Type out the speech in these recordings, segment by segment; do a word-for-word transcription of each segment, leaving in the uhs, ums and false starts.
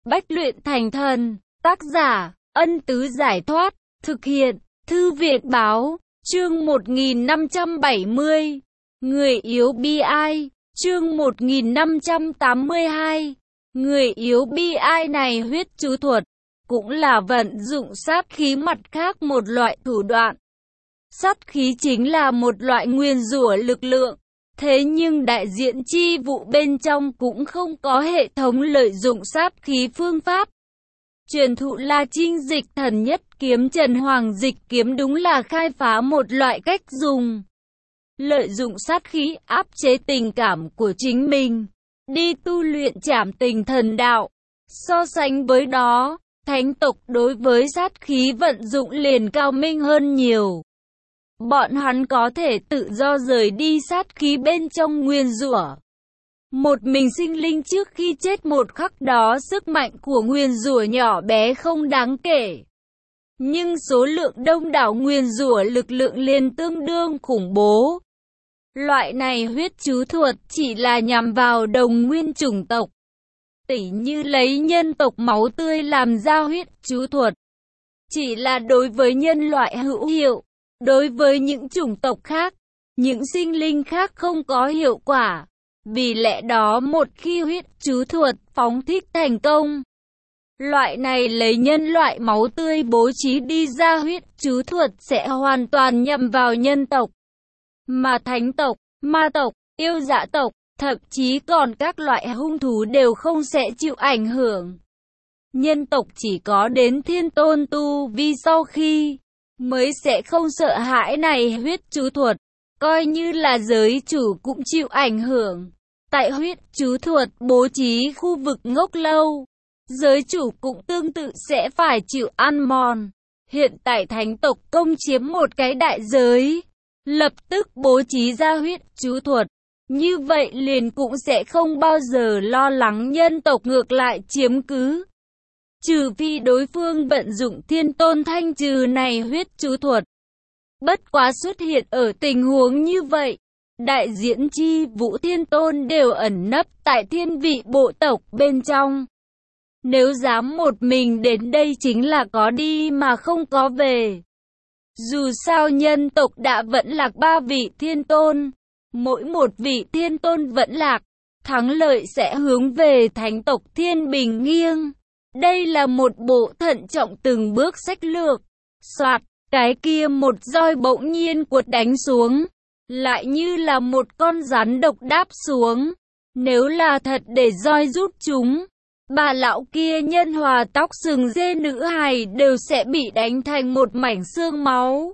Bách luyện thành thần. Tác giả, Ân Tứ Giải Thoát. Thực hiện, Thư viện báo. Chương một nghìn năm trăm bảy mươi. Người yếu bi ai. Chương một nghìn năm trăm tám mươi hai. Người yếu bi ai này huyết chú thuật, cũng là vận dụng sát khí, mặt khác một loại thủ đoạn. Sát khí chính là một loại nguyền rủa lực lượng. Thế nhưng đại diện chi vụ bên trong cũng không có hệ thống lợi dụng sát khí phương pháp. Truyền thụ La Trinh Dịch Thần Nhất Kiếm Trần Hoàng Dịch Kiếm đúng là khai phá một loại cách dùng. Lợi dụng sát khí áp chế tình cảm của chính mình, đi tu luyện trảm tình thần đạo. So sánh với đó, thánh tộc đối với sát khí vận dụng liền cao minh hơn nhiều. Bọn hắn có thể tự do rời đi sát khí bên trong nguyền rủa. Một mình sinh linh trước khi chết một khắc đó, sức mạnh của nguyền rủa nhỏ bé không đáng kể. Nhưng số lượng đông đảo nguyền rủa lực lượng liền tương đương khủng bố. Loại này huyết chú thuật chỉ là nhằm vào đồng nguyên chủng tộc. Tỉ như lấy nhân tộc máu tươi làm ra huyết chú thuật, chỉ là đối với nhân loại hữu hiệu. Đối với những chủng tộc khác, những sinh linh khác không có hiệu quả. Vì lẽ đó một khi huyết chú thuật phóng thích thành công, loại này lấy nhân loại máu tươi bố trí đi ra huyết chú thuật sẽ hoàn toàn nhằm vào nhân tộc. Mà thánh tộc, ma tộc, yêu dã tộc, thậm chí còn các loại hung thú đều không sẽ chịu ảnh hưởng. Nhân tộc chỉ có đến thiên tôn tu vi sau khi mới sẽ không sợ hãi này huyết chú thuật, coi như là giới chủ cũng chịu ảnh hưởng. Tại huyết chú thuật bố trí khu vực ngốc lâu, giới chủ cũng tương tự sẽ phải chịu ăn mòn. Hiện tại thánh tộc công chiếm một cái đại giới, lập tức bố trí ra huyết chú thuật, như vậy liền cũng sẽ không bao giờ lo lắng nhân tộc ngược lại chiếm cứ. Trừ phi đối phương vận dụng thiên tôn thanh trừ này huyết chú thuật. Bất quá xuất hiện ở tình huống như vậy, đại diễn chi vũ thiên tôn đều ẩn nấp tại thiên vị bộ tộc bên trong. Nếu dám một mình đến đây chính là có đi mà không có về. Dù sao nhân tộc đã vẫn lạc ba vị thiên tôn, mỗi một vị thiên tôn vẫn lạc, thắng lợi sẽ hướng về thánh tộc Thiên Bình nghiêng. Đây là một bộ thận trọng từng bước sách lược. Soạt, cái kia một roi bỗng nhiên quật đánh xuống, lại như là một con rắn độc đáp xuống. Nếu là thật để roi rút chúng, bà lão kia nhân hòa tóc sừng dê nữ hài đều sẽ bị đánh thành một mảnh xương máu.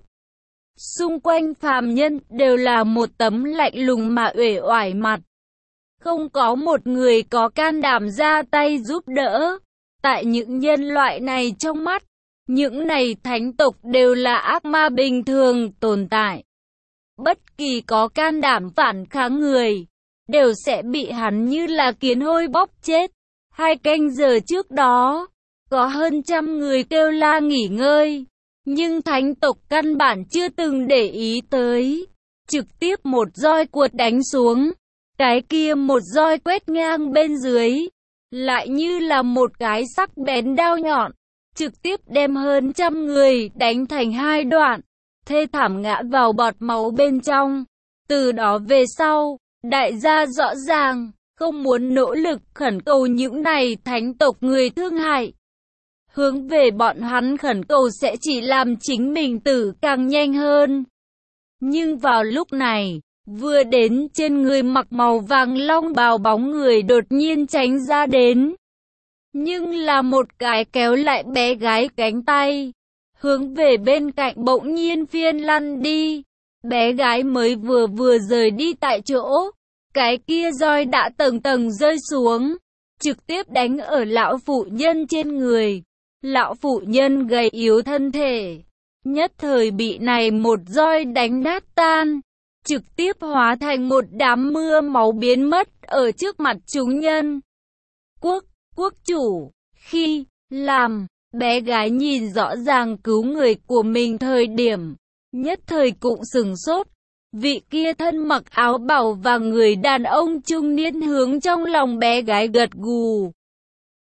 Xung quanh phàm nhân đều là một tấm lạnh lùng mà uể oải mặt. Không có một người có can đảm ra tay giúp đỡ. Tại những nhân loại này trong mắt, những này thánh tộc đều là ác ma bình thường tồn tại. Bất kỳ có can đảm phản kháng người, đều sẽ bị hắn như là kiến hôi bóp chết. Hai canh giờ trước đó, có hơn trăm người kêu la nghỉ ngơi, nhưng thánh tộc căn bản chưa từng để ý tới. Trực tiếp một roi quật đánh xuống, cái kia một roi quét ngang bên dưới, lại như là một cái sắc bén đao nhọn, trực tiếp đem hơn trăm người đánh thành hai đoạn, thê thảm ngã vào bọt máu bên trong. Từ đó về sau, đại gia rõ ràng, không muốn nỗ lực khẩn cầu những này thánh tộc người thương hại. Hướng về bọn hắn khẩn cầu sẽ chỉ làm chính mình tử càng nhanh hơn. Nhưng vào lúc này, vừa đến trên người mặc màu vàng long bào bóng người đột nhiên tránh ra đến. Nhưng là một cái kéo lại bé gái cánh tay, hướng về bên cạnh bỗng nhiên phiên lăn đi. Bé gái mới vừa vừa rời đi tại chỗ, cái kia roi đã tầng tầng rơi xuống, trực tiếp đánh ở lão phụ nhân trên người. Lão phụ nhân gầy yếu thân thể, nhất thời bị này một roi đánh nát tan, trực tiếp hóa thành một đám mưa máu biến mất ở trước mặt chúng nhân. Quốc, quốc chủ, khi, làm, bé gái nhìn rõ ràng cứu người của mình thời điểm, nhất thời cũng sửng sốt. Vị kia thân mặc áo bào và người đàn ông trung niên hướng trong lòng bé gái gật gù.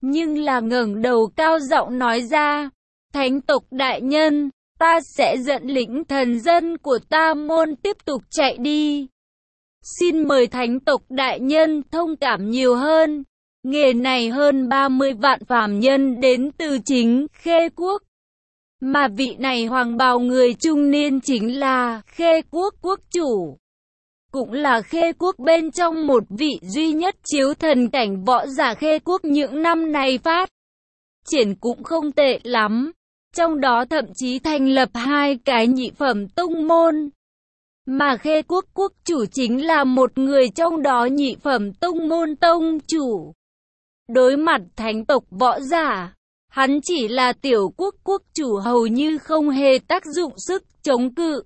nhưng là ngẩng đầu cao giọng nói ra, thánh tộc đại nhân, ta sẽ dẫn lĩnh thần dân của ta môn tiếp tục chạy đi. Xin mời thánh tộc đại nhân thông cảm nhiều hơn. Nghề này hơn ba mươi vạn phàm nhân đến từ chính Khê Quốc. Mà vị này hoàng bào người trung niên chính là Khê Quốc quốc chủ. Cũng là Khê Quốc bên trong một vị duy nhất chiếu thần cảnh võ giả Khê Quốc những năm này phát triển cũng không tệ lắm. Trong đó thậm chí thành lập hai cái nhị phẩm tông môn. Mà Khê Quốc quốc chủ chính là một người trong đó nhị phẩm tông môn tông chủ. Đối mặt thánh tộc võ giả, hắn chỉ là tiểu quốc quốc chủ hầu như không hề tác dụng sức chống cự.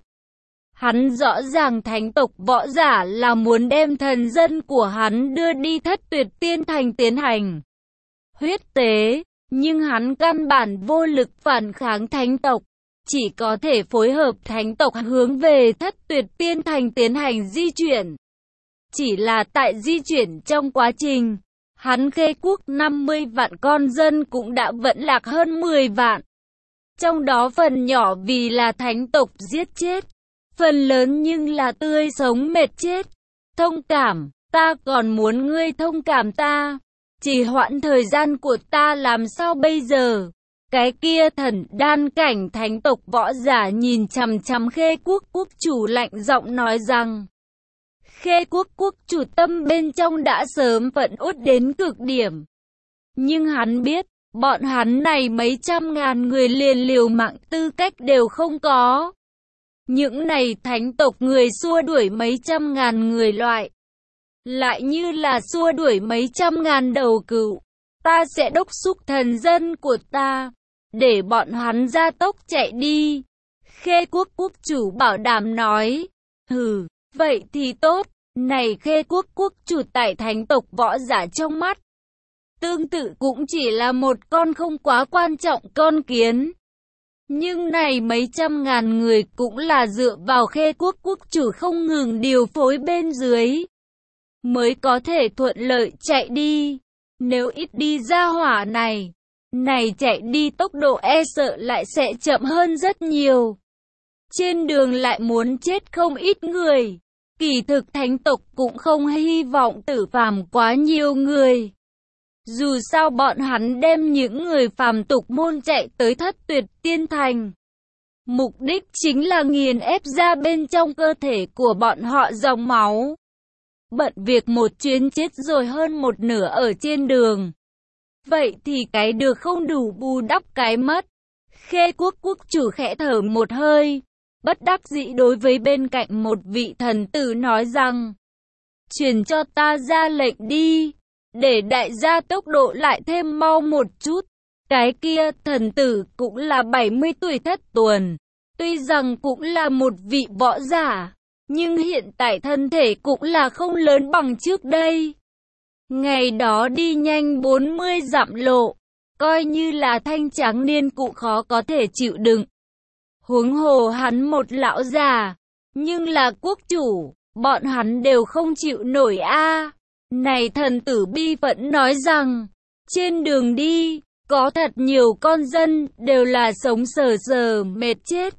Hắn rõ ràng thánh tộc võ giả là muốn đem thần dân của hắn đưa đi Thất Tuyệt Tiên Thành tiến hành huyết tế, nhưng hắn căn bản vô lực phản kháng thánh tộc, chỉ có thể phối hợp thánh tộc hướng về Thất Tuyệt Tiên Thành tiến hành di chuyển. Chỉ là tại di chuyển trong quá trình, hắn Khê Quốc năm mươi vạn con dân cũng đã vẫn lạc hơn mười vạn. Trong đó phần nhỏ vì là thánh tộc giết chết, phần lớn nhưng là tươi sống mệt chết. Thông cảm, ta còn muốn ngươi thông cảm ta. Chỉ hoãn thời gian của ta làm sao bây giờ? Cái kia thần đan cảnh thánh tộc võ giả nhìn chằm chằm Khê Quốc quốc chủ lạnh giọng nói rằng, Khê Quốc quốc chủ tâm bên trong đã sớm phẫn uất đến cực điểm. Nhưng hắn biết, bọn hắn này mấy trăm ngàn người liền liều mạng tư cách đều không có. Những này thánh tộc người xua đuổi mấy trăm ngàn người loại, lại như là xua đuổi mấy trăm ngàn đầu cừu. Ta sẽ đốc thúc thần dân của ta, để bọn hắn ra tốc chạy đi. Khê Quốc quốc chủ bảo đảm nói, hừ, vậy thì tốt. Này Khê Quốc quốc chủ tại thánh tộc võ giả trong mắt, tương tự cũng chỉ là một con không quá quan trọng con kiến. Nhưng này mấy trăm ngàn người cũng là dựa vào Khê Quốc quốc chủ không ngừng điều phối bên dưới, mới có thể thuận lợi chạy đi. Nếu ít đi ra hỏa này, này chạy đi tốc độ e sợ lại sẽ chậm hơn rất nhiều. Trên đường lại muốn chết không ít người. Kỳ thực thánh tộc cũng không hy vọng tử phàm quá nhiều người. Dù sao bọn hắn đem những người phàm tục môn chạy tới Thất Tuyệt Tiên Thành. Mục đích chính là nghiền ép ra bên trong cơ thể của bọn họ dòng máu. Bận việc một chuyến chết rồi hơn một nửa ở trên đường. Vậy thì cái được không đủ bù đắp cái mất. Khê Quốc quốc chủ khẽ thở một hơi. Bất đắc dĩ đối với bên cạnh một vị thần tử nói rằng, truyền cho ta ra lệnh đi, để đại gia tốc độ lại thêm mau một chút. Cái kia thần tử cũng là bảy mươi tuổi thất tuần, tuy rằng cũng là một vị võ giả, nhưng hiện tại thân thể cũng là không lớn bằng trước đây. Ngày đó đi nhanh bốn mươi dặm lộ, coi như là thanh tráng niên cũng khó có thể chịu đựng. Huống hồ hắn một lão già, nhưng là quốc chủ, bọn hắn đều không chịu nổi a. Này thần tử bi vẫn nói rằng, trên đường đi, có thật nhiều con dân đều là sống sờ sờ mệt chết.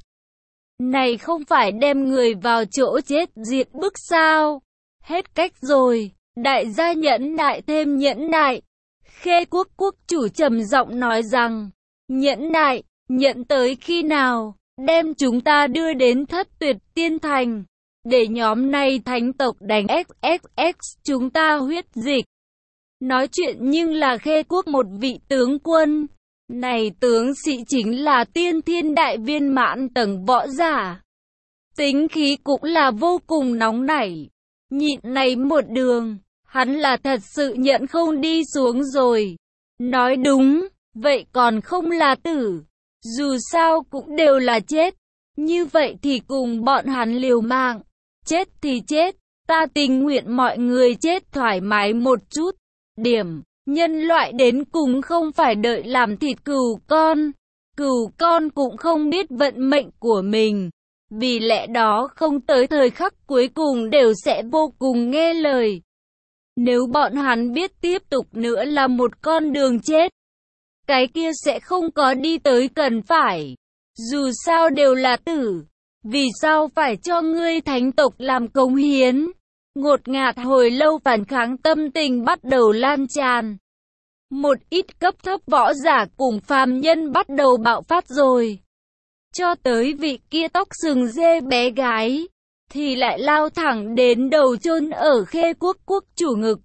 Này không phải đem người vào chỗ chết diệt bức sao? Hết cách rồi, đại gia nhẫn nại thêm nhẫn nại. Khê Quốc quốc chủ trầm giọng nói rằng, nhẫn nại, nhẫn tới khi nào? Đem chúng ta đưa đến Thất Tuyệt Tiên Thành, để nhóm này thánh tộc đánh ích ích ích chúng ta huyết dịch. Nói chuyện nhưng là Khê Quốc một vị tướng quân. Này tướng sĩ chính là tiên thiên đại viên mãn tầng võ giả. Tính khí cũng là vô cùng nóng nảy. Nhịn này một đường, hắn là thật sự nhận không đi xuống rồi. Nói đúng, vậy còn không là tử. Dù sao cũng đều là chết. Như vậy thì cùng bọn hắn liều mạng. Chết thì chết. Ta tình nguyện mọi người chết thoải mái một chút. Điểm. Nhân loại đến cùng không phải đợi làm thịt cừu con. Cừu con cũng không biết vận mệnh của mình. Vì lẽ đó không tới thời khắc cuối cùng đều sẽ vô cùng nghe lời. Nếu bọn hắn biết tiếp tục nữa là một con đường chết, cái kia sẽ không có đi tới cần phải. Dù sao đều là tử, vì sao phải cho ngươi thánh tộc làm cống hiến? Ngột ngạt hồi lâu phản kháng tâm tình bắt đầu lan tràn. Một ít cấp thấp võ giả cùng phàm nhân bắt đầu bạo phát rồi. Cho tới vị kia tóc sừng dê bé gái, thì lại lao thẳng đến đầu chôn ở Khê Quốc quốc chủ ngực.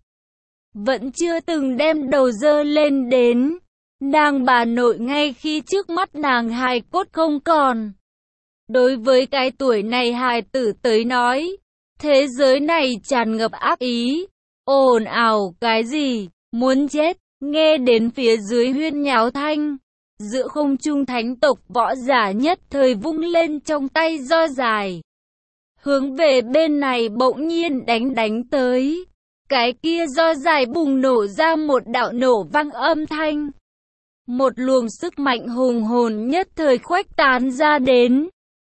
Vẫn chưa từng đem đầu dơ lên đến. Nàng bà nội ngay khi trước mắt nàng hài cốt không còn. Đối với cái tuổi này hài tử tới nói, thế giới này tràn ngập ác ý. Ồn ào cái gì, muốn chết, nghe đến phía dưới huyên nháo thanh. Giữa không trung thánh tộc võ giả nhất thời vung lên trong tay roi dài. Hướng về bên này bỗng nhiên đánh đánh tới. Cái kia roi dài bùng nổ ra một đạo nổ vang âm thanh. Một luồng sức mạnh hùng hồn nhất thời khuếch tán ra đến.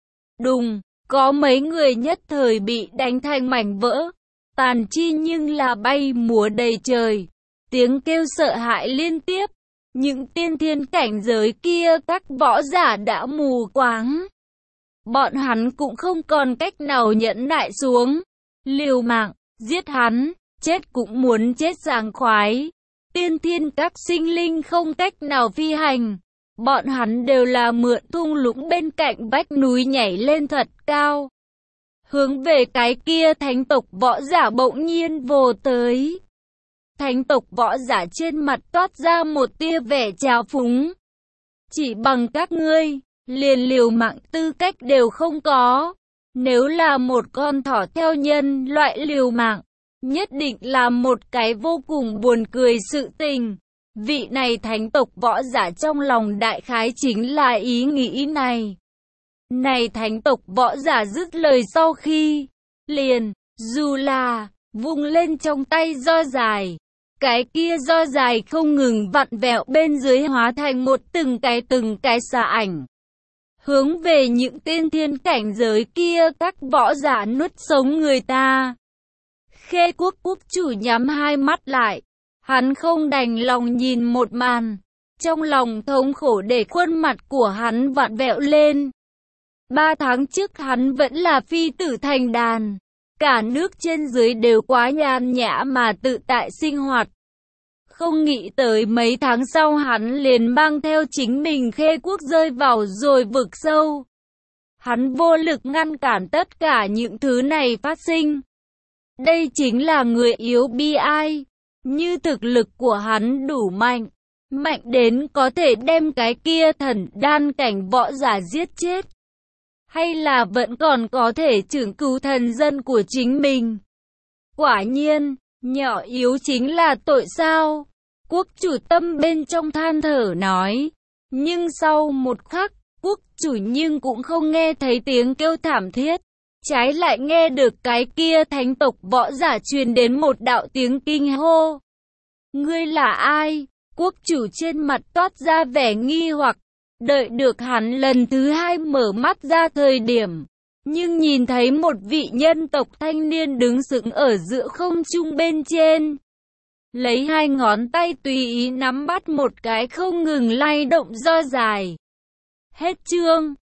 Đùng, có mấy người nhất thời bị đánh thành mảnh vỡ, tàn chi nhưng là bay múa đầy trời. Tiếng kêu sợ hãi liên tiếp, những tiên thiên cảnh giới kia các võ giả đã mù quáng. Bọn hắn cũng không còn cách nào nhẫn nại xuống. Liều mạng, giết hắn, chết cũng muốn chết sảng khoái. Tiên thiên các sinh linh không cách nào phi hành. Bọn hắn đều là mượn thung lũng bên cạnh vách núi nhảy lên thật cao. Hướng về cái kia thánh tộc võ giả bỗng nhiên vồ tới. Thánh tộc võ giả trên mặt toát ra một tia vẻ trào phúng. Chỉ bằng các ngươi, liền liều mạng tư cách đều không có. Nếu là một con thỏ theo nhân loại liều mạng, nhất định là một cái vô cùng buồn cười sự tình. Vị này thánh tộc võ giả trong lòng đại khái chính là ý nghĩ này. Này thánh tộc võ giả dứt lời sau khi, liền, dù là, vung lên trong tay roi dài. Cái kia roi dài không ngừng vặn vẹo bên dưới hóa thành một từng cái từng cái xà ảnh. Hướng về những tiên thiên cảnh giới kia các võ giả nuốt sống người ta. Khê Quốc quốc chủ nhắm hai mắt lại. Hắn không đành lòng nhìn một màn. Trong lòng thống khổ để khuôn mặt của hắn vặn vẹo lên. Ba tháng trước hắn vẫn là phi tử thành đàn. Cả nước trên dưới đều quá nhàn nhã mà tự tại sinh hoạt. Không nghĩ tới mấy tháng sau hắn liền mang theo chính mình Khê Quốc rơi vào rồi vực sâu. Hắn vô lực ngăn cản tất cả những thứ này phát sinh. Đây chính là người yếu bi ai. Như thực lực của hắn đủ mạnh, mạnh đến có thể đem cái kia thần đan cảnh võ giả giết chết. Hay là vẫn còn có thể trưởng cứu thần dân của chính mình. Quả nhiên, nhỏ yếu chính là tội sao? Quốc chủ tâm bên trong than thở nói. Nhưng sau một khắc, quốc chủ nhưng cũng không nghe thấy tiếng kêu thảm thiết. Trái lại nghe được cái kia thánh tộc võ giả truyền đến một đạo tiếng kinh hô. Ngươi là ai? Quốc chủ trên mặt toát ra vẻ nghi hoặc. Đợi được hắn lần thứ hai mở mắt ra thời điểm. Nhưng nhìn thấy một vị nhân tộc thanh niên đứng sững ở giữa không trung bên trên. Lấy hai ngón tay tùy ý nắm bắt một cái không ngừng lay động roi dài. Hết chương.